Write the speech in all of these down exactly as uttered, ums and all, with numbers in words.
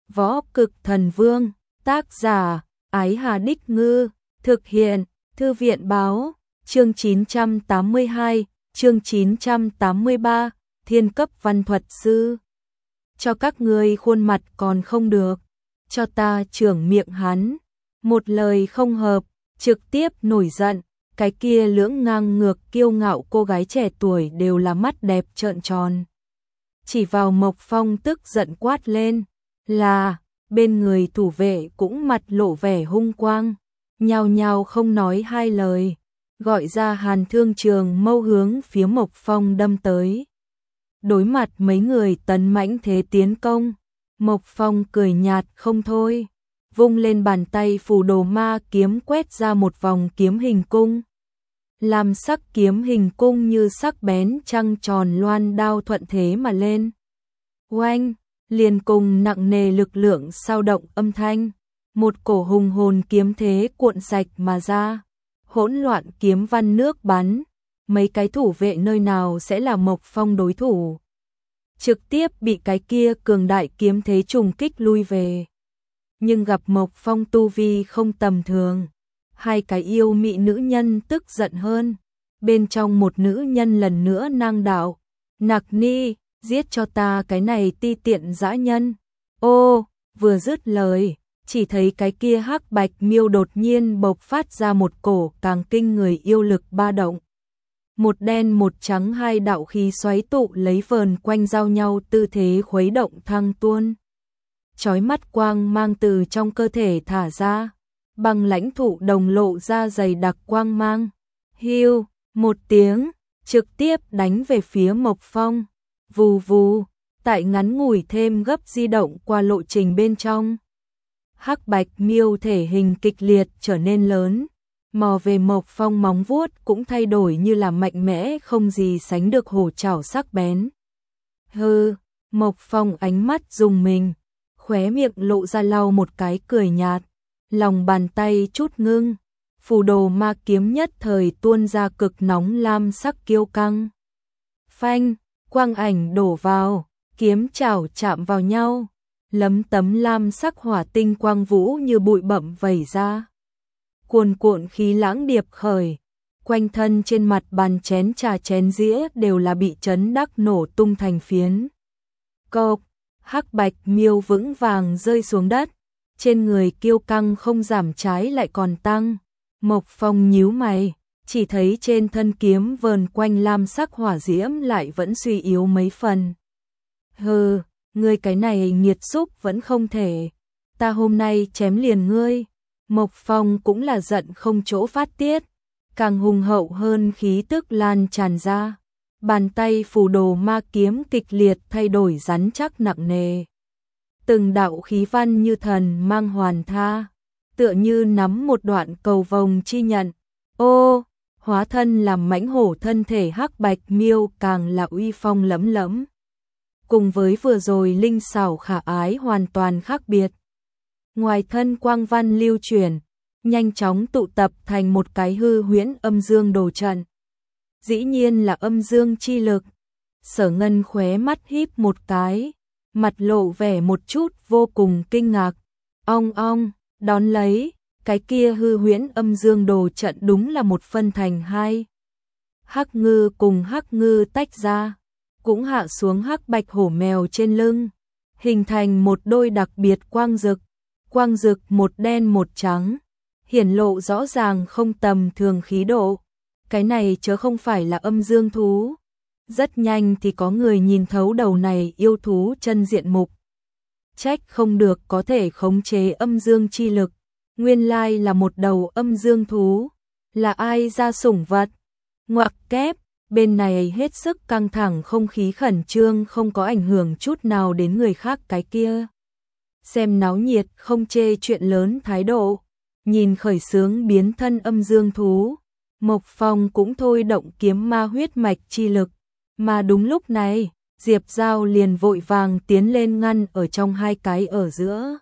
Võ Cực Thần Vương, tác giả, Ái Hà Đích Ngư, thực hiện, Thư viện Báo, chương chín trăm tám mươi hai, chương chín trăm tám mươi ba, thiên cấp văn thuật sư. Cho các ngươi khuôn mặt còn không được, cho ta trưởng miệng hắn. Một lời không hợp, trực tiếp nổi giận, cái kia lưỡng ngang ngược kiêu ngạo cô gái trẻ tuổi đều là mắt đẹp trợn tròn. Chỉ vào Mộc Phong tức giận quát lên, là, bên người thủ vệ cũng mặt lộ vẻ hung quang, nhao nhao không nói hai lời, gọi ra Hàn Thương Trường mâu hướng phía Mộc Phong đâm tới. Đối mặt mấy người tấn mãnh thế tiến công, Mộc Phong cười nhạt không thôi, vung lên bàn tay phù đồ ma kiếm quét ra một vòng kiếm hình cung. Làm sắc kiếm hình cung như sắc bén trăng tròn loan đao thuận thế mà lên. Oanh, liền cùng nặng nề lực lượng sao động âm thanh, một cổ hùng hồn kiếm thế cuộn sạch mà ra, hỗn loạn kiếm văn nước bắn, mấy cái thủ vệ nơi nào sẽ là Mộc Phong đối thủ. Trực tiếp bị cái kia cường đại kiếm thế trùng kích lui về. Nhưng gặp Mộc Phong tu vi không tầm thường, hai cái yêu mị nữ nhân tức giận hơn. Bên trong một nữ nhân lần nữa nang đạo, Nặc Ni, giết cho ta cái này ti tiện dã nhân. Ô, vừa dứt lời, chỉ thấy cái kia hắc bạch miêu đột nhiên bộc phát ra một cổ càng kinh người yêu lực ba động. Một đen một trắng hai đạo khí xoáy tụ lấy vờn quanh giao nhau tư thế khuấy động thăng tuôn. Chói mắt quang mang từ trong cơ thể thả ra, bằng lãnh thụ đồng lộ ra dày đặc quang mang. Hiu, một tiếng, trực tiếp đánh về phía Mộc Phong. Vù vù, tại ngắn ngủi thêm gấp di động qua lộ trình bên trong. Hắc bạch miêu thể hình kịch liệt trở nên lớn, mò về Mộc Phong móng vuốt cũng thay đổi như là mạnh mẽ không gì sánh được hổ chảo sắc bén. Hừ, Mộc Phong ánh mắt rùng mình, khóe miệng lộ ra lau một cái cười nhạt, lòng bàn tay chút ngưng, phù đồ ma kiếm nhất thời tuôn ra cực nóng lam sắc kiêu căng. Phanh, quang ảnh đổ vào, kiếm chảo chạm vào nhau, lấm tấm lam sắc hỏa tinh quang vũ như bụi bặm vẩy ra. Cuồn cuộn khí lãng điệp khởi, quanh thân trên mặt bàn chén trà chén dĩa đều là bị chấn đắc nổ tung thành phiến. Cộp, hắc bạch miêu vững vàng rơi xuống đất, trên người kiêu căng không giảm trái lại còn tăng. Mộc Phong nhíu mày, chỉ thấy trên thân kiếm vờn quanh lam sắc hỏa diễm lại vẫn suy yếu mấy phần. Hừ, ngươi cái này nghiệt xúc vẫn không thể, ta hôm nay chém liền ngươi. Mộc Phong cũng là giận không chỗ phát tiết, càng hùng hậu hơn khí tức lan tràn ra. Bàn tay phù đồ ma kiếm kịch liệt thay đổi rắn chắc nặng nề. Từng đạo khí văn như thần mang hoàn tha, tựa như nắm một đoạn cầu vồng chi nhận. Ô, hóa thân làm mãnh hổ thân thể hắc bạch miêu càng là uy phong lẫm lẫm. Cùng với vừa rồi linh xảo khả ái hoàn toàn khác biệt. Ngoài thân quang văn lưu chuyển, nhanh chóng tụ tập thành một cái hư huyễn âm dương đồ trận. Dĩ nhiên là âm dương chi lực. Sở Ngân khóe mắt híp một cái, mặt lộ vẻ một chút vô cùng kinh ngạc. Ong ong, đón lấy, cái kia hư huyễn âm dương đồ trận đúng là một phân thành hai. Hắc ngư cùng hắc ngư tách ra, cũng hạ xuống hắc bạch hổ mèo trên lưng, hình thành một đôi đặc biệt quang rực. Quang rực một đen một trắng, hiển lộ rõ ràng không tầm thường khí độ. Cái này chớ không phải là âm dương thú. Rất nhanh thì có người nhìn thấu đầu này yêu thú chân diện mục. Trách không được có thể khống chế âm dương chi lực. Nguyên lai là một đầu âm dương thú. Là ai ra sủng vật? Ngoặc kép, bên này hết sức căng thẳng, không khí khẩn trương không có ảnh hưởng chút nào đến người khác cái kia. Xem náo nhiệt không chê chuyện lớn thái độ, nhìn khởi sướng biến thân âm dương thú, Mộc Phong cũng thôi động kiếm ma huyết mạch chi lực, mà đúng lúc này, Diệp Giao liền vội vàng tiến lên ngăn ở trong hai cái ở giữa.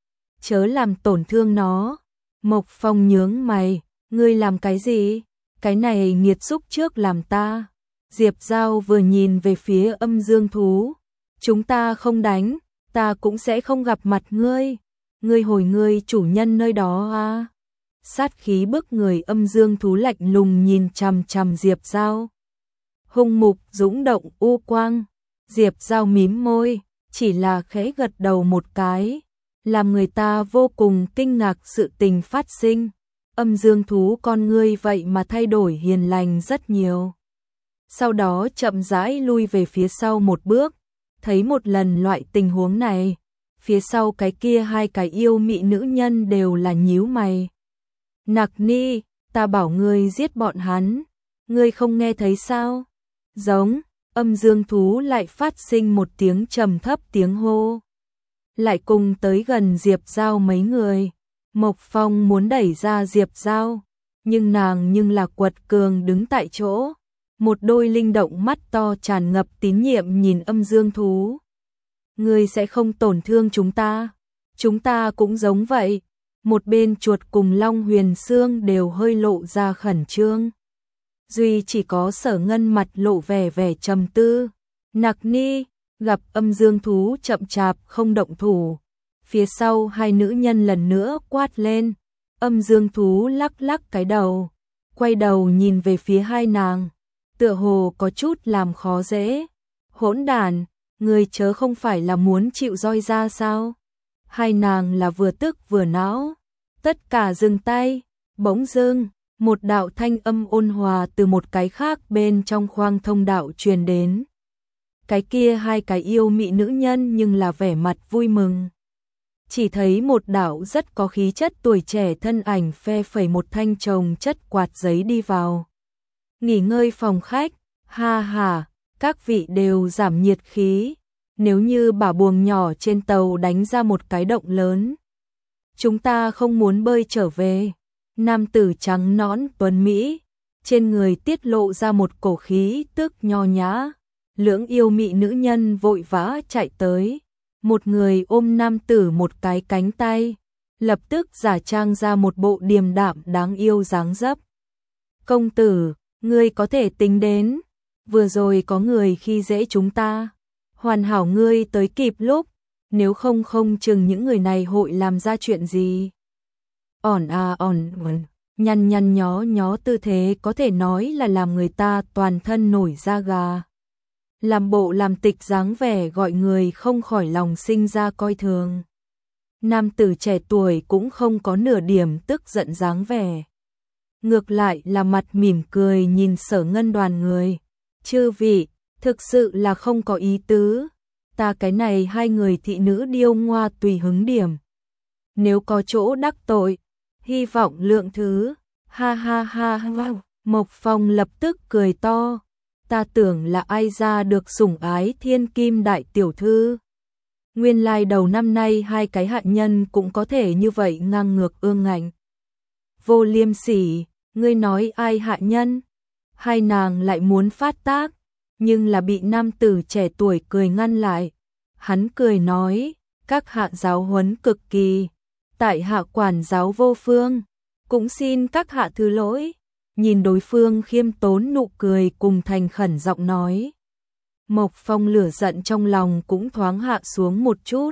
Chớ làm tổn thương nó. Mộc Phong nhướng mày, ngươi làm cái gì? Cái này nghiệt xúc trước làm ta. Diệp Giao vừa nhìn về phía âm dương thú, chúng ta không đánh. ta cũng sẽ không gặp mặt ngươi. Ngươi hồi ngươi chủ nhân nơi đó à? Sát khí bức người âm dương thú lạnh lùng nhìn chằm chằm Diệp Giao. Hung mục dũng động u quang, Diệp Giao mím môi, chỉ là khẽ gật đầu một cái, làm người ta vô cùng kinh ngạc sự tình phát sinh. Âm dương thú con ngươi vậy mà thay đổi hiền lành rất nhiều. Sau đó chậm rãi lui về phía sau một bước, thấy một lần loại tình huống này, phía sau cái kia hai cái yêu mị nữ nhân đều là nhíu mày. Nặc Ni, ta bảo ngươi giết bọn hắn, ngươi không nghe thấy sao? Giống, âm dương thú lại phát sinh một tiếng trầm thấp tiếng hô. Lại cùng tới gần Diệp Giao mấy người. Mộc Phong muốn đẩy ra Diệp Giao, nhưng nàng nhưng là quật cường đứng tại chỗ. Một đôi linh động mắt to tràn ngập tín nhiệm nhìn âm dương thú. Ngươi sẽ không tổn thương chúng ta. Chúng ta cũng giống vậy. Một bên chuột cùng Long Huyền Xương đều hơi lộ ra khẩn trương. Duy chỉ có Sở Ngân mặt lộ vẻ vẻ trầm tư. Nặc Ni, gặp âm dương thú chậm chạp không động thủ. Phía sau hai nữ nhân lần nữa quát lên. Âm dương thú lắc lắc cái đầu, quay đầu nhìn về phía hai nàng, tựa hồ có chút làm khó dễ. Hỗn đản, người chớ không phải là muốn chịu roi ra sao? Hai nàng là vừa tức vừa não. Tất cả dừng tay. Bỗng dưng, một đạo thanh âm ôn hòa từ một cái khác bên trong khoang thông đạo truyền đến. Cái kia hai cái yêu mị nữ nhân nhưng là vẻ mặt vui mừng. Chỉ thấy một đạo rất có khí chất tuổi trẻ thân ảnh phe phẩy một thanh chồng chất quạt giấy đi vào. Nghỉ ngơi phòng khách, ha ha, các vị đều giảm nhiệt khí. Nếu như bả buồng nhỏ trên tàu đánh ra một cái động lớn, chúng ta không muốn bơi trở về. Nam tử trắng nõn tuấn Mỹ, trên người tiết lộ ra một cổ khí tức nho nhã. Lưỡng yêu mị nữ nhân vội vã chạy tới. Một người ôm nam tử một cái cánh tay, lập tức giả trang ra một bộ điềm đạm đáng yêu dáng dấp. Công tử, ngươi có thể tính đến, vừa rồi có người khi dễ chúng ta. Hoàn hảo ngươi tới kịp lúc, nếu không không chừng những người này hội làm ra chuyện gì. Ỏn à ỏn, nhăn nhăn nhó nhó tư thế có thể nói là làm người ta toàn thân nổi da gà. Làm bộ làm tịch dáng vẻ gọi người không khỏi lòng sinh ra coi thường. Nam tử trẻ tuổi cũng không có nửa điểm tức giận dáng vẻ. Ngược lại là mặt mỉm cười nhìn Sở Ngân đoàn người. Chư vị, thực sự là không có ý tứ. Ta cái này hai người thị nữ điêu ngoa tùy hứng điểm. Nếu có chỗ đắc tội, hy vọng lượng thứ. Ha ha ha ha. Mộc Phong lập tức cười to. Ta tưởng là ai ra được sủng ái thiên kim đại tiểu thư. Nguyên lai đầu năm nay hai cái hạ nhân cũng có thể như vậy ngang ngược ương ngạnh. Vô liêm sỉ, ngươi nói ai hạ nhân? Hai nàng lại muốn phát tác, nhưng là bị nam tử trẻ tuổi cười ngăn lại. Hắn cười nói, các hạ giáo huấn cực kỳ, tại hạ quản giáo vô phương, cũng xin các hạ thứ lỗi. Nhìn đối phương khiêm tốn nụ cười cùng thành khẩn giọng nói. Mộc Phong lửa giận trong lòng cũng thoáng hạ xuống một chút.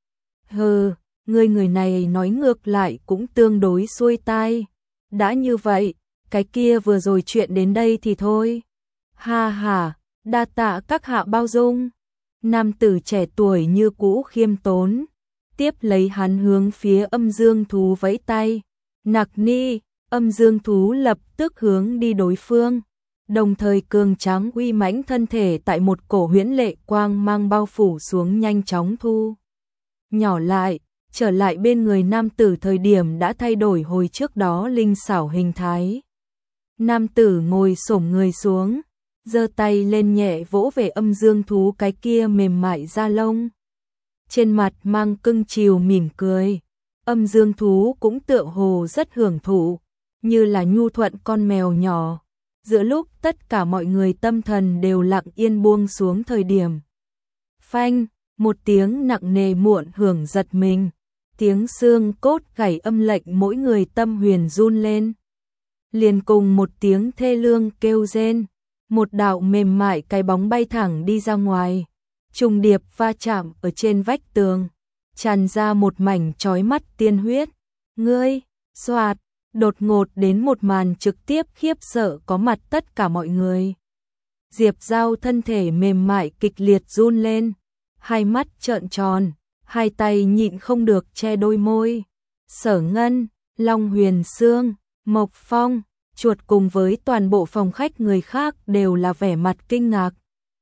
Hừ, ngươi người này nói ngược lại cũng tương đối xuôi tai. Đã như vậy, cái kia vừa rồi chuyện đến đây thì thôi. Ha ha, đa tạ các hạ bao dung. Nam tử trẻ tuổi như cũ khiêm tốn. Tiếp lấy hắn hướng phía âm dương thú vẫy tay. Nặc Ni. Âm dương thú lập tức hướng đi đối phương, đồng thời cường tráng uy mãnh thân thể tại một cổ huyễn lệ quang mang bao phủ xuống nhanh chóng thu. Nhỏ lại, trở lại bên người nam tử thời điểm đã thay đổi hồi trước đó linh xảo hình thái. Nam tử ngồi xổm người xuống, giơ tay lên nhẹ vỗ về âm dương thú cái kia mềm mại da lông. Trên mặt mang cưng chiều mỉm cười, âm dương thú cũng tựa hồ rất hưởng thụ. Như là nhu thuận con mèo nhỏ, giữa lúc tất cả mọi người tâm thần đều lặng yên buông xuống thời điểm. Phanh, một tiếng nặng nề muộn hưởng giật mình, tiếng xương cốt gãy âm lệnh mỗi người tâm huyền run lên. Liền cùng một tiếng thê lương kêu rên, một đạo mềm mại cái bóng bay thẳng đi ra ngoài, trùng điệp va chạm ở trên vách tường, tràn ra một mảnh chói mắt tiên huyết. Ngươi, xoạt, đột ngột đến một màn trực tiếp khiếp sợ có mặt tất cả mọi người. Diệp Giao thân thể mềm mại kịch liệt run lên, hai mắt trợn tròn, hai tay nhịn không được che đôi môi. Sở Ngân, Long Huyền Sương, Mộc Phong, Chuột cùng với toàn bộ phòng khách người khác đều là vẻ mặt kinh ngạc.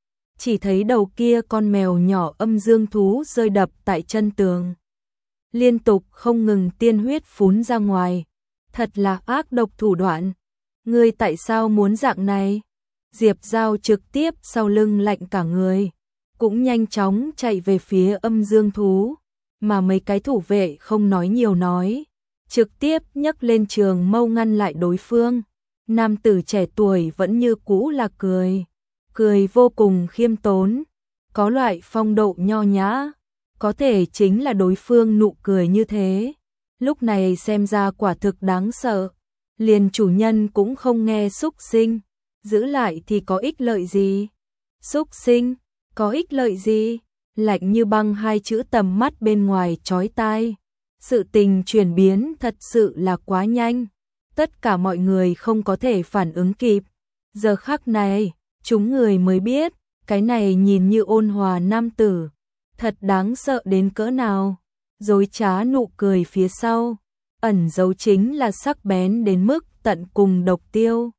Chỉ thấy đầu kia con mèo nhỏ âm dương thú rơi đập tại chân tường. Liên tục không ngừng tiên huyết phún ra ngoài. Thật là ác độc thủ đoạn. Ngươi tại sao muốn dạng này? Diệp Giao trực tiếp sau lưng lạnh cả người, cũng nhanh chóng chạy về phía âm dương thú, mà mấy cái thủ vệ không nói nhiều nói, trực tiếp nhấc lên trường mâu ngăn lại đối phương. Nam tử trẻ tuổi vẫn như cũ là cười, cười vô cùng khiêm tốn, có loại phong độ nho nhã, có thể chính là đối phương nụ cười như thế, lúc này xem ra quả thực đáng sợ. Liền chủ nhân cũng không nghe xúc sinh, giữ lại thì có ích lợi gì? Xúc sinh, có ích lợi gì? Lạnh như băng hai chữ tầm mắt bên ngoài chói tai. Sự tình chuyển biến thật sự là quá nhanh. Tất cả mọi người không có thể phản ứng kịp. Giờ khắc này, chúng người mới biết, cái này nhìn như ôn hòa nam tử, thật đáng sợ đến cỡ nào. Dối trá nụ cười phía sau, ẩn dấu chính là sắc bén đến mức tận cùng độc tiêu.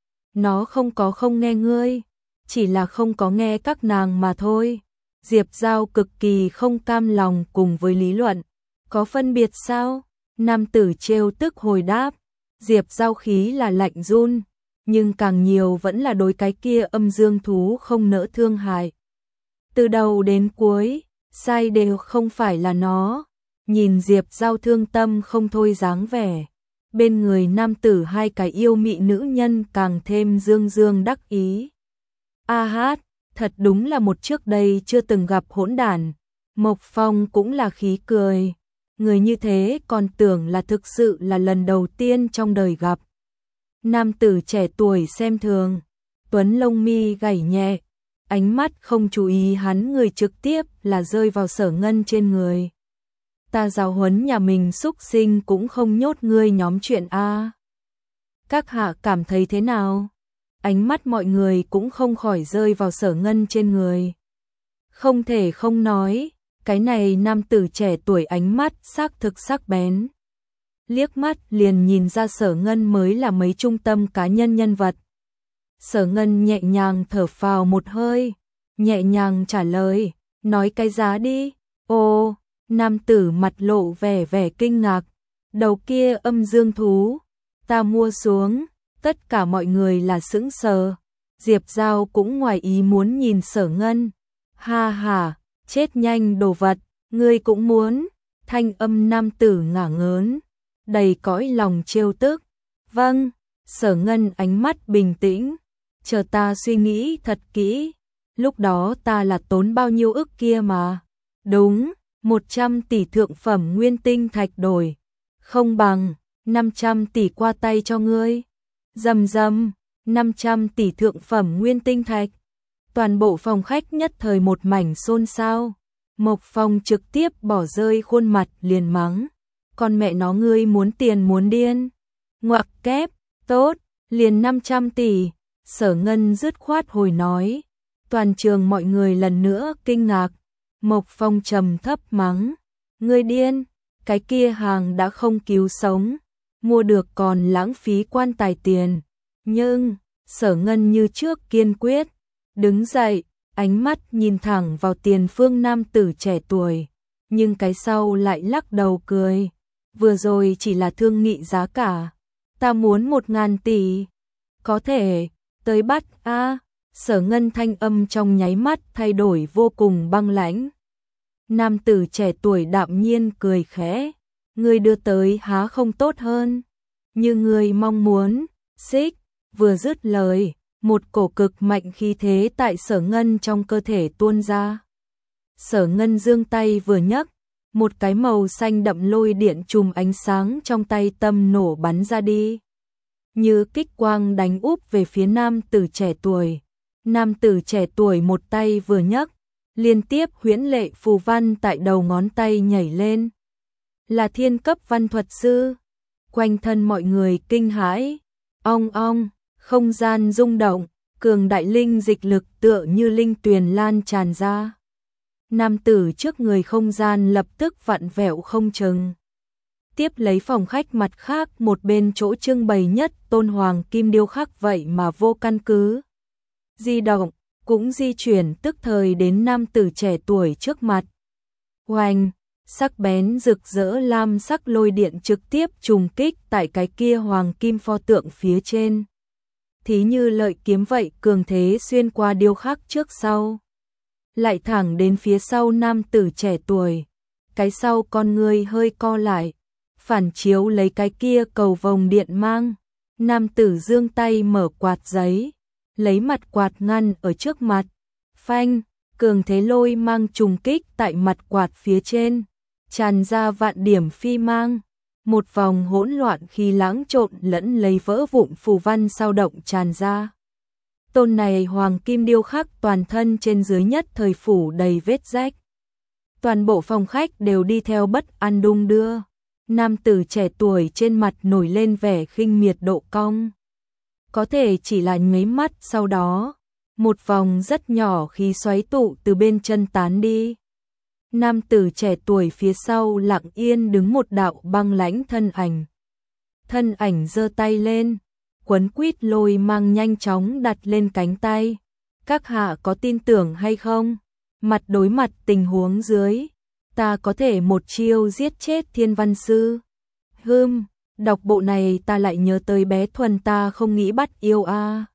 Nó không có không nghe ngươi, chỉ là không có nghe các nàng mà thôi. Diệp Giao cực kỳ không cam lòng cùng với lý luận. Có phân biệt sao? Nam tử trêu tức hồi đáp. Diệp Giao khí là lạnh run, nhưng càng nhiều vẫn là đối cái kia âm dương thú không nỡ thương hại. Từ đầu đến cuối, sai đều không phải là nó. Nhìn Diệp Giao thương tâm không thôi dáng vẻ. Bên người nam tử hai cái yêu mị nữ nhân càng thêm dương dương đắc ý. A hát, thật đúng là một trước đây chưa từng gặp hỗn đản. Mộc Phong cũng là khí cười. Người như thế còn tưởng là thực sự là lần đầu tiên trong đời gặp. Nam tử trẻ tuổi xem thường, tuấn lông mi gảy nhẹ, ánh mắt không chú ý hắn người trực tiếp là rơi vào Sở Ngân trên người. Ta giáo huấn nhà mình xúc sinh cũng không nhốt ngươi nhóm chuyện a. Các hạ cảm thấy thế nào? Ánh mắt mọi người cũng không khỏi rơi vào Sở Ngân trên người. Không thể không nói, cái này nam tử trẻ tuổi ánh mắt xác thực sắc bén. Liếc mắt liền nhìn ra Sở Ngân mới là mấy trung tâm cá nhân nhân vật. Sở Ngân nhẹ nhàng thở phào một hơi, nhẹ nhàng trả lời, nói cái giá đi. Ô, nam tử mặt lộ vẻ vẻ kinh ngạc, đầu kia âm dương thú, ta mua xuống. Tất cả mọi người là sững sờ. Diệp Giao cũng ngoài ý muốn nhìn Sở Ngân. Ha ha, chết nhanh đồ vật, ngươi cũng muốn. Thanh âm nam tử ngả ngớn, đầy cõi lòng trêu tức. Vâng, Sở Ngân ánh mắt bình tĩnh, chờ ta suy nghĩ thật kỹ. Lúc đó ta là tốn bao nhiêu ức kia mà. Đúng, một trăm tỷ thượng phẩm nguyên tinh thạch đổi, không bằng năm trăm tỷ qua tay cho ngươi. Rầm rầm, năm trăm tỷ thượng phẩm nguyên tinh thạch. Toàn bộ phòng khách nhất thời một mảnh xôn xao. Mộc Phong trực tiếp bỏ rơi khuôn mặt liền mắng. Con mẹ nó ngươi muốn tiền muốn điên. Ngoặc kép, tốt, liền năm trăm tỷ. Sở Ngân dứt khoát hồi nói. Toàn trường mọi người lần nữa kinh ngạc. Mộc Phong trầm thấp mắng. Ngươi điên, cái kia hàng đã không cứu sống. Mua được còn lãng phí quan tài tiền. Nhưng, Sở Ngân như trước kiên quyết, đứng dậy, ánh mắt nhìn thẳng vào tiền phương nam tử trẻ tuổi, nhưng cái sau lại lắc đầu cười. Vừa rồi chỉ là thương nghị giá cả, ta muốn một ngàn tỷ. Có thể, tới bắt a. Sở Ngân thanh âm trong nháy mắt thay đổi vô cùng băng lãnh. Nam tử trẻ tuổi đạm nhiên cười khẽ. Ngươi đưa tới há không tốt hơn, như ngươi mong muốn. Xích, vừa dứt lời, một cổ cực mạnh khí thế tại Sở Ngân trong cơ thể tuôn ra. Sở Ngân giương tay vừa nhấc, một cái màu xanh đậm lôi điện chùm ánh sáng trong tay tâm nổ bắn ra đi. Như kích quang đánh úp về phía nam tử trẻ tuổi. Nam tử trẻ tuổi một tay vừa nhấc, Liên tiếp huyễn lệ phù văn tại đầu ngón tay nhảy lên. Là thiên cấp văn thuật sư. Quanh thân mọi người kinh hãi. Ong ong, không gian rung động, cường đại linh dịch lực tựa như linh tuyền lan tràn ra. Nam tử trước người không gian lập tức vặn vẹo không chừng. Tiếp lấy phòng khách mặt khác một bên chỗ trưng bày nhất tôn hoàng kim điêu khắc vậy mà vô căn cứ. Di động, cũng di chuyển tức thời đến nam tử trẻ tuổi trước mặt. Oanh, sắc bén rực rỡ lam sắc lôi điện trực tiếp trùng kích tại cái kia hoàng kim pho tượng phía trên. Thí như lợi kiếm vậy cường thế xuyên qua điêu khắc trước sau. Lại thẳng đến phía sau nam tử trẻ tuổi. Cái sau con người hơi co lại. Phản chiếu lấy cái kia cầu vồng điện mang. Nam tử giương tay mở quạt giấy. Lấy mặt quạt ngăn ở trước mặt. Phanh, cường thế lôi mang trùng kích tại mặt quạt phía trên. Tràn ra vạn điểm phi mang. Một vòng hỗn loạn khi lãng trộn lẫn lấy vỡ vụn phù văn sao động tràn ra. Tôn này hoàng kim điêu khắc toàn thân trên dưới nhất thời phủ đầy vết rách. Toàn bộ phòng khách đều đi theo bất an đung đưa. Nam tử trẻ tuổi trên mặt nổi lên vẻ khinh miệt độ cong. Có thể chỉ là nháy mắt sau đó, một vòng rất nhỏ khí xoáy tụ từ bên chân tán đi. Nam tử trẻ tuổi phía sau lặng yên đứng một đạo băng lãnh thân ảnh. Thân ảnh giơ tay lên, quấn quýt lôi mang nhanh chóng đặt lên cánh tay. Các hạ có tin tưởng hay không? Mặt đối mặt tình huống dưới, ta có thể một chiêu giết chết thiên văn sư. Hừm, đọc bộ này ta lại nhớ tới bé Thuần ta không nghĩ bắt yêu a. À.